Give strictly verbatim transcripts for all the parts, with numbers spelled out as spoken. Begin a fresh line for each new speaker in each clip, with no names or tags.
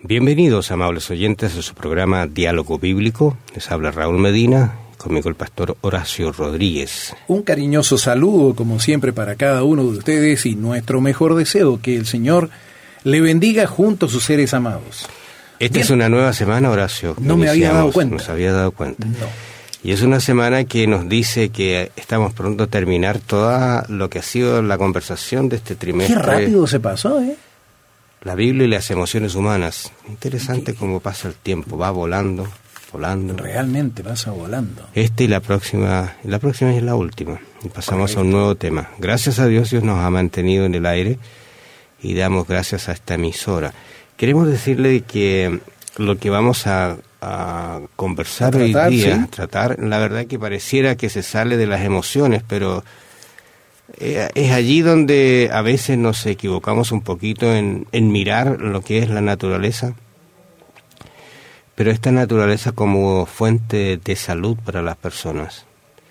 Bienvenidos, amables oyentes, a su programa Diálogo Bíblico. Les habla Raúl Medina, conmigo el pastor Horacio Rodríguez.
Un cariñoso saludo, como siempre, para cada uno de ustedes y nuestro mejor deseo, que el Señor le bendiga junto a sus seres amados.
Esta
Bien.
Es una nueva semana, Horacio.
No me había dado cuenta.
No se había dado cuenta.
No.
Y es una semana que nos dice que estamos pronto a terminar todo lo que ha sido la conversación de este trimestre.
Qué rápido se pasó, ¿eh?
La Biblia y las emociones humanas. Interesante cómo pasa el tiempo, va volando, volando.
Realmente pasa volando.
Este y la próxima, la próxima es la última. Y pasamos Correcto. a un nuevo tema. Gracias a Dios, Dios nos ha mantenido en el aire y damos gracias a esta emisora. Queremos decirle que lo que vamos a, a conversar a tratar, hoy día, ¿sí? tratar, la verdad que pareciera que se sale de las emociones, pero es allí donde a veces nos equivocamos un poquito en, en mirar lo que es la naturaleza, pero esta naturaleza como fuente de salud para las personas.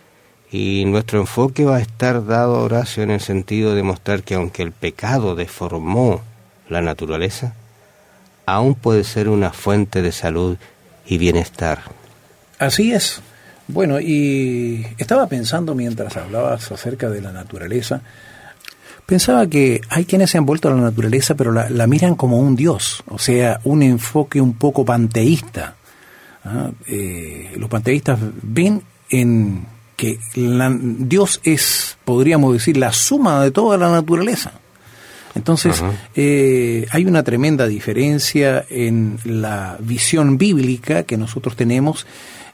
Y nuestro enfoque va a estar dado, Horacio, en el sentido de mostrar que aunque el pecado deformó la naturaleza, aún puede ser una fuente de salud y bienestar.
Así es. Bueno, y estaba pensando mientras hablabas acerca de la naturaleza, pensaba que hay quienes se han vuelto a la naturaleza, pero la, la miran como un dios, o sea, un enfoque un poco panteísta. ¿Ah? Eh, los panteístas ven en que la, Dios es, podríamos decir, la suma de toda la naturaleza. Entonces, eh, hay una tremenda diferencia en la visión bíblica que nosotros tenemos.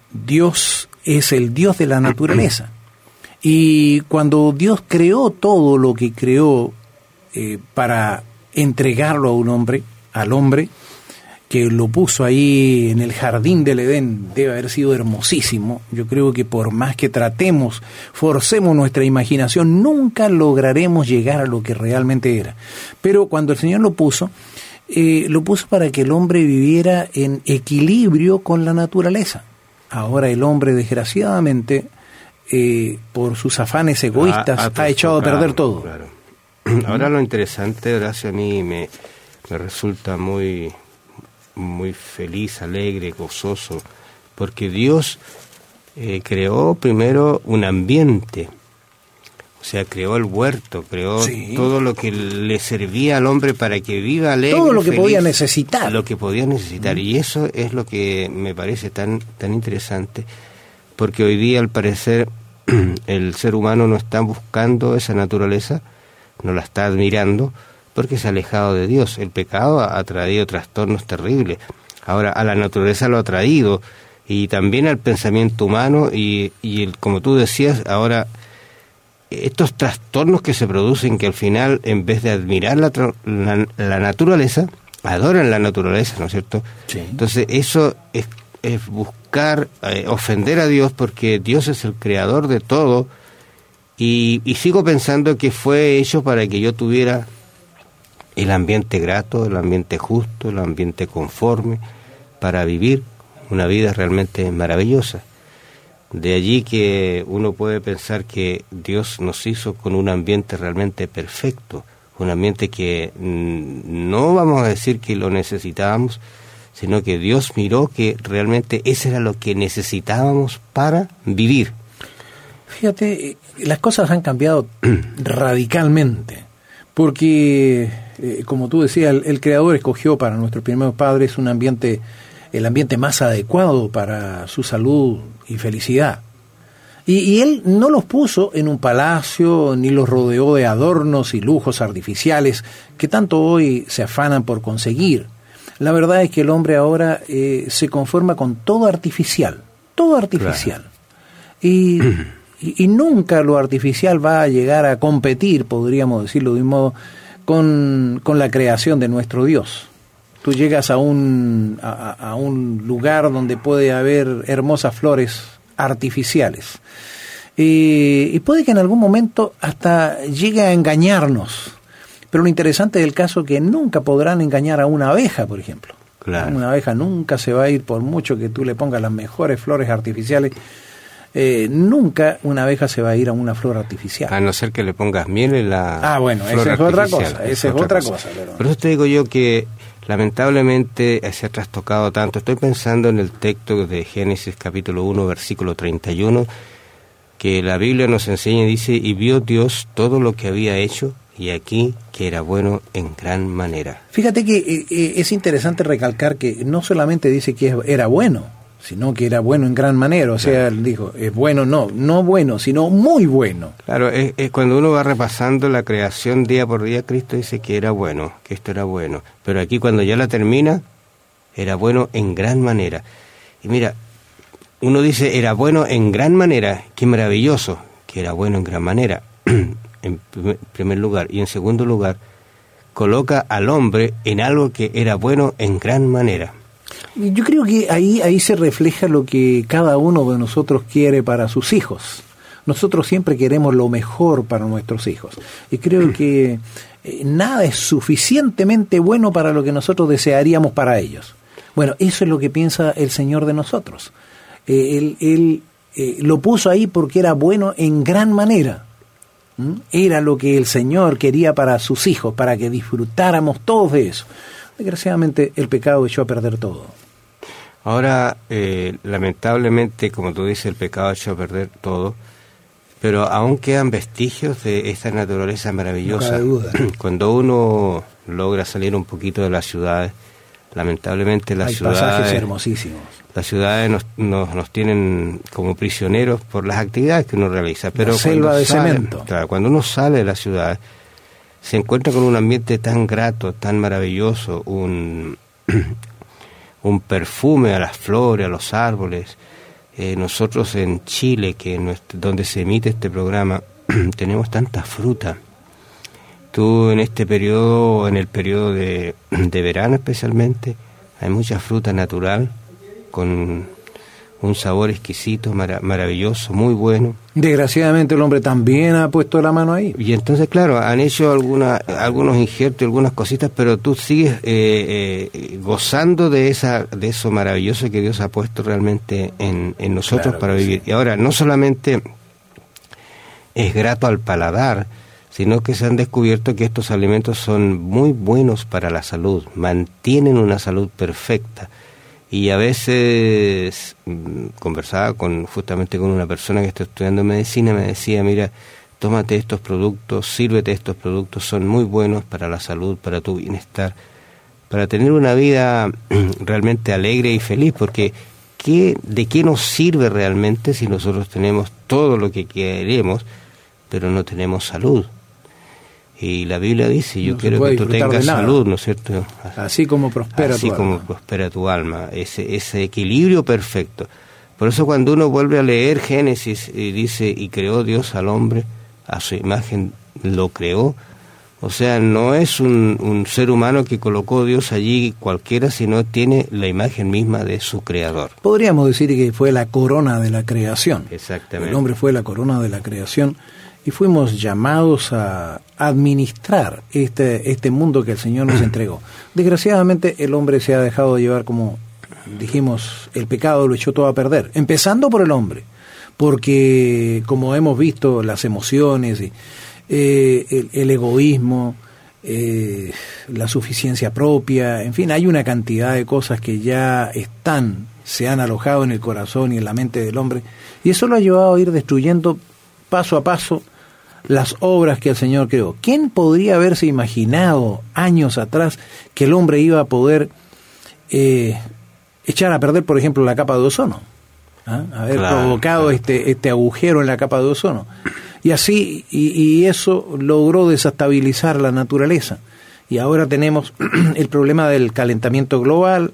Dios es el Dios de la naturaleza. Y cuando Dios creó todo lo que creó eh, para entregarlo a un hombre, al hombre, que lo puso ahí en el jardín del Edén, debe haber sido hermosísimo. Yo creo que por más que tratemos, forcemos nuestra imaginación, nunca lograremos llegar a lo que realmente era. Pero cuando el Señor lo puso, eh, lo puso para que el hombre viviera en equilibrio con la naturaleza. Ahora el hombre, desgraciadamente, eh, por sus afanes egoístas, ha, ha, ha echado claro, a perder todo.
Claro. Ahora lo interesante, Horacio, a mí me, me resulta muy... muy feliz, alegre, gozoso, porque Dios eh, creó primero un ambiente, o sea, creó el huerto, creó sí. todo lo que le servía al hombre para que viva alegre,
todo lo que
feliz,
podía necesitar,
lo que podía necesitar, mm. y eso es lo que me parece tan tan interesante, porque hoy día al parecer el ser humano no está buscando esa naturaleza, no la está admirando, porque se ha alejado de Dios. El pecado ha traído trastornos terribles. Ahora, a la naturaleza lo ha traído, y también al pensamiento humano, y, y el, como tú decías, ahora, estos trastornos que se producen, que al final, en vez de admirar la, la, la naturaleza, adoran la naturaleza, ¿no es cierto?
Sí.
Entonces, eso es, es buscar, eh, ofender a Dios, porque Dios es el creador de todo, y, y sigo pensando que fue hecho para que yo tuviera el ambiente grato, el ambiente justo, el ambiente conforme, para vivir una vida realmente maravillosa. De allí que uno puede pensar que Dios nos hizo con un ambiente realmente perfecto, un ambiente que mmm, no vamos a decir que lo necesitábamos, sino que Dios miró que realmente eso era lo que necesitábamos para vivir.
Fíjate, las cosas han cambiado radicalmente, porque... Eh, como tú decías, el, el Creador escogió para nuestros primeros padres un ambiente, el ambiente más adecuado para su salud y felicidad. Y, y Él no los puso en un palacio, ni los rodeó de adornos y lujos artificiales que tanto hoy se afanan por conseguir. La verdad es que el hombre ahora eh, se conforma con todo artificial, todo artificial. Claro. Y, y, y nunca lo artificial va a llegar a competir, podríamos decirlo de un modo, Con, con la creación de nuestro Dios. Tú llegas a un, a, a un lugar donde puede haber hermosas flores artificiales. Y, y puede que en algún momento hasta llegue a engañarnos. Pero lo interesante del caso es que nunca podrán engañar a una abeja, por ejemplo.
Claro.
Una abeja nunca se va a ir, por mucho que tú le pongas las mejores flores artificiales. Eh, nunca una abeja se va a ir a una flor artificial.
A no ser que le pongas miel en la
Ah, bueno,
flor
esa es otra
artificial.
cosa, esa es otra cosa. cosa pero...
Por eso te digo yo que lamentablemente se ha trastocado tanto. Estoy pensando en el texto de Génesis capítulo uno, versículo treinta y uno, que la Biblia nos enseña y dice, y vio Dios todo lo que había hecho, y aquí que era bueno en gran manera.
Fíjate que eh, es interesante recalcar que no solamente dice que era bueno, sino que era bueno en gran manera. O sea, claro, dijo, es bueno, no, no bueno, sino muy bueno.
Claro, es, es cuando uno va repasando la creación día por día, Cristo dice que era bueno, que esto era bueno. Pero aquí cuando ya la termina, era bueno en gran manera. Y mira, uno dice, era bueno en gran manera, qué maravilloso, que era bueno en gran manera. En primer lugar, y en segundo lugar, coloca al hombre en algo que era bueno en gran manera.
Yo creo que ahí, ahí se refleja lo que cada uno de nosotros quiere para sus hijos. Nosotros siempre queremos lo mejor para nuestros hijos. Y creo que eh, nada es suficientemente bueno para lo que nosotros desearíamos para ellos. Bueno, eso es lo que piensa el Señor de nosotros. Eh, él él eh, lo puso ahí porque era bueno en gran manera. Era lo que el Señor quería para sus hijos, para que disfrutáramos todos de eso. Desgraciadamente el pecado echó a perder todo.
Ahora, eh, lamentablemente, como tú dices, el pecado echó a perder todo, pero aún quedan vestigios de esta naturaleza maravillosa.
No cabe duda.
Cuando uno logra salir un poquito de las ciudades, lamentablemente las
Hay
ciudades...
pasajes hermosísimos.
Las ciudades nos, nos, nos tienen como prisioneros por las actividades que uno realiza. Pero
la selva de
sale,
cemento.
Claro, cuando uno sale de la ciudad, se encuentra con un ambiente tan grato, tan maravilloso, un, un perfume a las flores, a los árboles. Eh, nosotros en Chile, que nuestro, donde se emite este programa, tenemos tanta fruta. Tú en este periodo, en el periodo de, de verano especialmente, hay mucha fruta natural, con un sabor exquisito, marav- maravilloso, muy bueno.
Desgraciadamente el hombre también ha puesto la mano ahí.
Y entonces, claro, han hecho alguna, algunos injertos, algunas cositas, pero tú sigues eh, eh, gozando de esa de eso maravilloso que Dios ha puesto realmente en, en nosotros, claro, para vivir. Sí. Y ahora, no solamente es grato al paladar, sino que se han descubierto que estos alimentos son muy buenos para la salud, mantienen una salud perfecta. Y a veces mmm, conversaba con justamente con una persona que está estudiando medicina, me decía, mira, tómate estos productos, sírvete estos productos, son muy buenos para la salud, para tu bienestar, para tener una vida realmente alegre y feliz, porque ¿qué, ¿de qué nos sirve realmente si nosotros tenemos todo lo que queremos, pero no tenemos salud? Y la Biblia dice, yo no quiero que tú tengas salud, ¿no es cierto?
Así como prospera
Así
tu
como
alma.
prospera tu alma, ese, ese equilibrio perfecto. Por eso cuando uno vuelve a leer Génesis y dice, y creó Dios al hombre, a su imagen lo creó, o sea, no es un, un ser humano que colocó Dios allí cualquiera, sino tiene la imagen misma de su creador.
Podríamos decir que fue la corona de la creación.
Exactamente.
El hombre fue la corona de la creación. Y fuimos llamados a administrar este, este mundo que el Señor nos entregó. Desgraciadamente el hombre se ha dejado llevar, como dijimos, el pecado lo echó todo a perder, empezando por el hombre, porque como hemos visto, las emociones, eh, el, el egoísmo, eh, la suficiencia propia, en fin, hay una cantidad de cosas que ya están, se han alojado en el corazón y en la mente del hombre, y eso lo ha llevado a ir destruyendo paso a paso las obras que el Señor creó. ¿Quién podría haberse imaginado años atrás que el hombre iba a poder eh, echar a perder, por ejemplo, la capa de ozono? ¿Ah? Haber claro, provocado claro. este este agujero en la capa de ozono. Y así, y, y eso logró desestabilizar la naturaleza. Y ahora tenemos el problema del calentamiento global,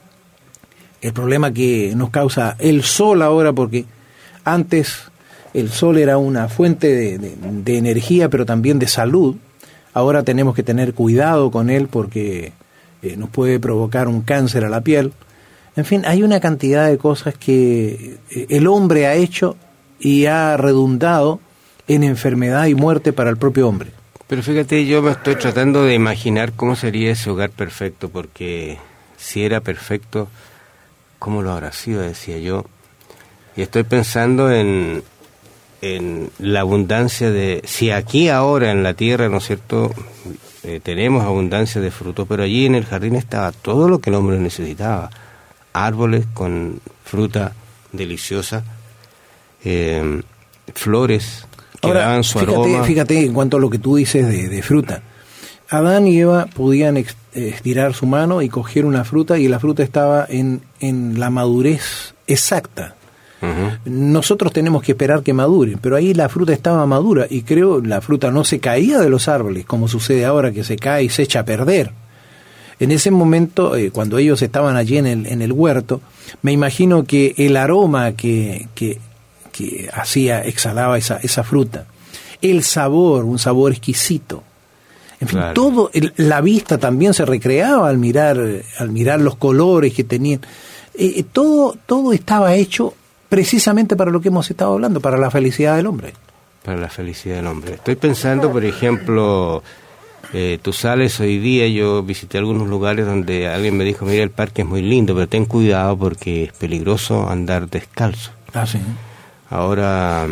el problema que nos causa el sol ahora, porque antes el sol era una fuente de, de, de energía, pero también de salud. Ahora tenemos que tener cuidado con él porque eh, nos puede provocar un cáncer a la piel. En fin, hay una cantidad de cosas que el hombre ha hecho y ha redundado en enfermedad y muerte para el propio hombre.
Pero fíjate, yo me estoy tratando de imaginar cómo sería ese hogar perfecto, porque si era perfecto, ¿cómo lo habrá sido? Decía yo. Y estoy pensando en... en la abundancia de, si aquí ahora en la tierra, ¿no es cierto?, eh, tenemos abundancia de fruto, pero allí en el jardín estaba todo lo que el hombre necesitaba, árboles con fruta deliciosa, eh, flores que
Ahora,
daban su
fíjate,
aroma.
Fíjate en cuanto a lo que tú dices de, de fruta. Adán y Eva podían ex, estirar su mano y coger una fruta, y la fruta estaba en, en la madurez exacta. Uh-huh. Nosotros tenemos que esperar que madure, pero ahí la fruta estaba madura, y creo la fruta no se caía de los árboles, como sucede ahora, que se cae y se echa a perder. En ese momento, eh, cuando ellos estaban allí en el, en el huerto, me imagino que el aroma que, que, que hacía, exhalaba esa, esa fruta, el sabor, un sabor exquisito. En fin, claro. todo, el, la vista también se recreaba al mirar, al mirar los colores que tenían. Eh, todo, todo estaba hecho precisamente para lo que hemos estado hablando, para la felicidad del hombre.
Para la felicidad del hombre. Estoy pensando, por ejemplo, eh, tú sales hoy día, yo visité algunos lugares donde alguien me dijo, mira, el parque es muy lindo, pero ten cuidado porque es peligroso andar descalzo.
Ah, sí.
Ahora,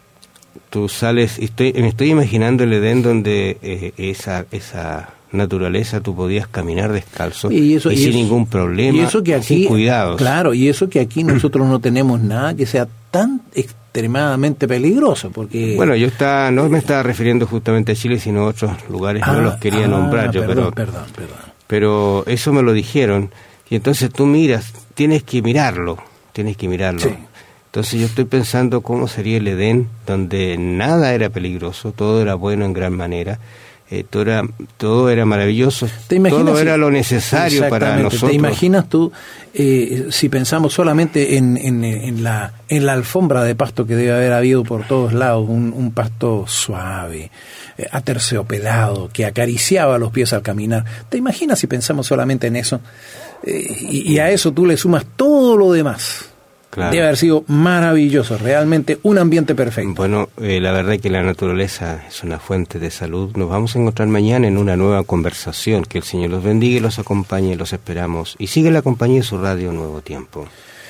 tú sales, estoy, me estoy imaginando el Edén donde eh, esa esa naturaleza tú podías caminar descalzo y, eso, y, y sin eso, ningún problema,
y eso que aquí,
sin cuidados.
Claro, y eso que aquí nosotros no tenemos nada que sea tan extremadamente peligroso, porque...
Bueno, yo está, no me estaba refiriendo justamente a Chile, sino a otros lugares, ah, no los quería ah, nombrar yo,
perdón,
pero,
perdón, perdón.
pero eso me lo dijeron, y entonces tú miras, tienes que mirarlo, tienes que mirarlo.
Sí.
Entonces yo estoy pensando cómo sería el Edén, donde nada era peligroso, todo era bueno en gran manera, eh, todo, era, todo era maravilloso, todo era lo necesario para nosotros.
¿Te imaginas tú, eh, si pensamos solamente en, en, en, la, en la alfombra de pasto que debe haber habido por todos lados, un, un pasto suave, eh, aterciopelado, que acariciaba los pies al caminar? ¿Te imaginas si pensamos solamente en eso? Eh, y, y a eso tú le sumas todo lo demás. Claro. Debe haber sido maravilloso, realmente un ambiente perfecto.
Bueno, eh, la verdad es que la naturaleza es una fuente de salud. Nos vamos a encontrar mañana en una nueva conversación. Que el Señor los bendiga y los acompañe, los esperamos. Y sigue la compañía de su radio Nuevo Tiempo.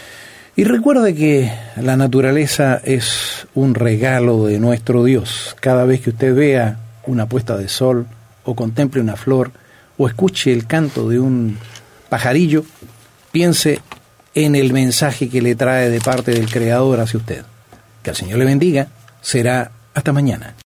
Y recuerde que la naturaleza es un regalo de nuestro Dios. Cada vez que usted vea una puesta de sol, o contemple una flor, o escuche el canto de un pajarillo, piense en el mensaje que le trae de parte del Creador hacia usted. Que el Señor le bendiga. Será hasta mañana.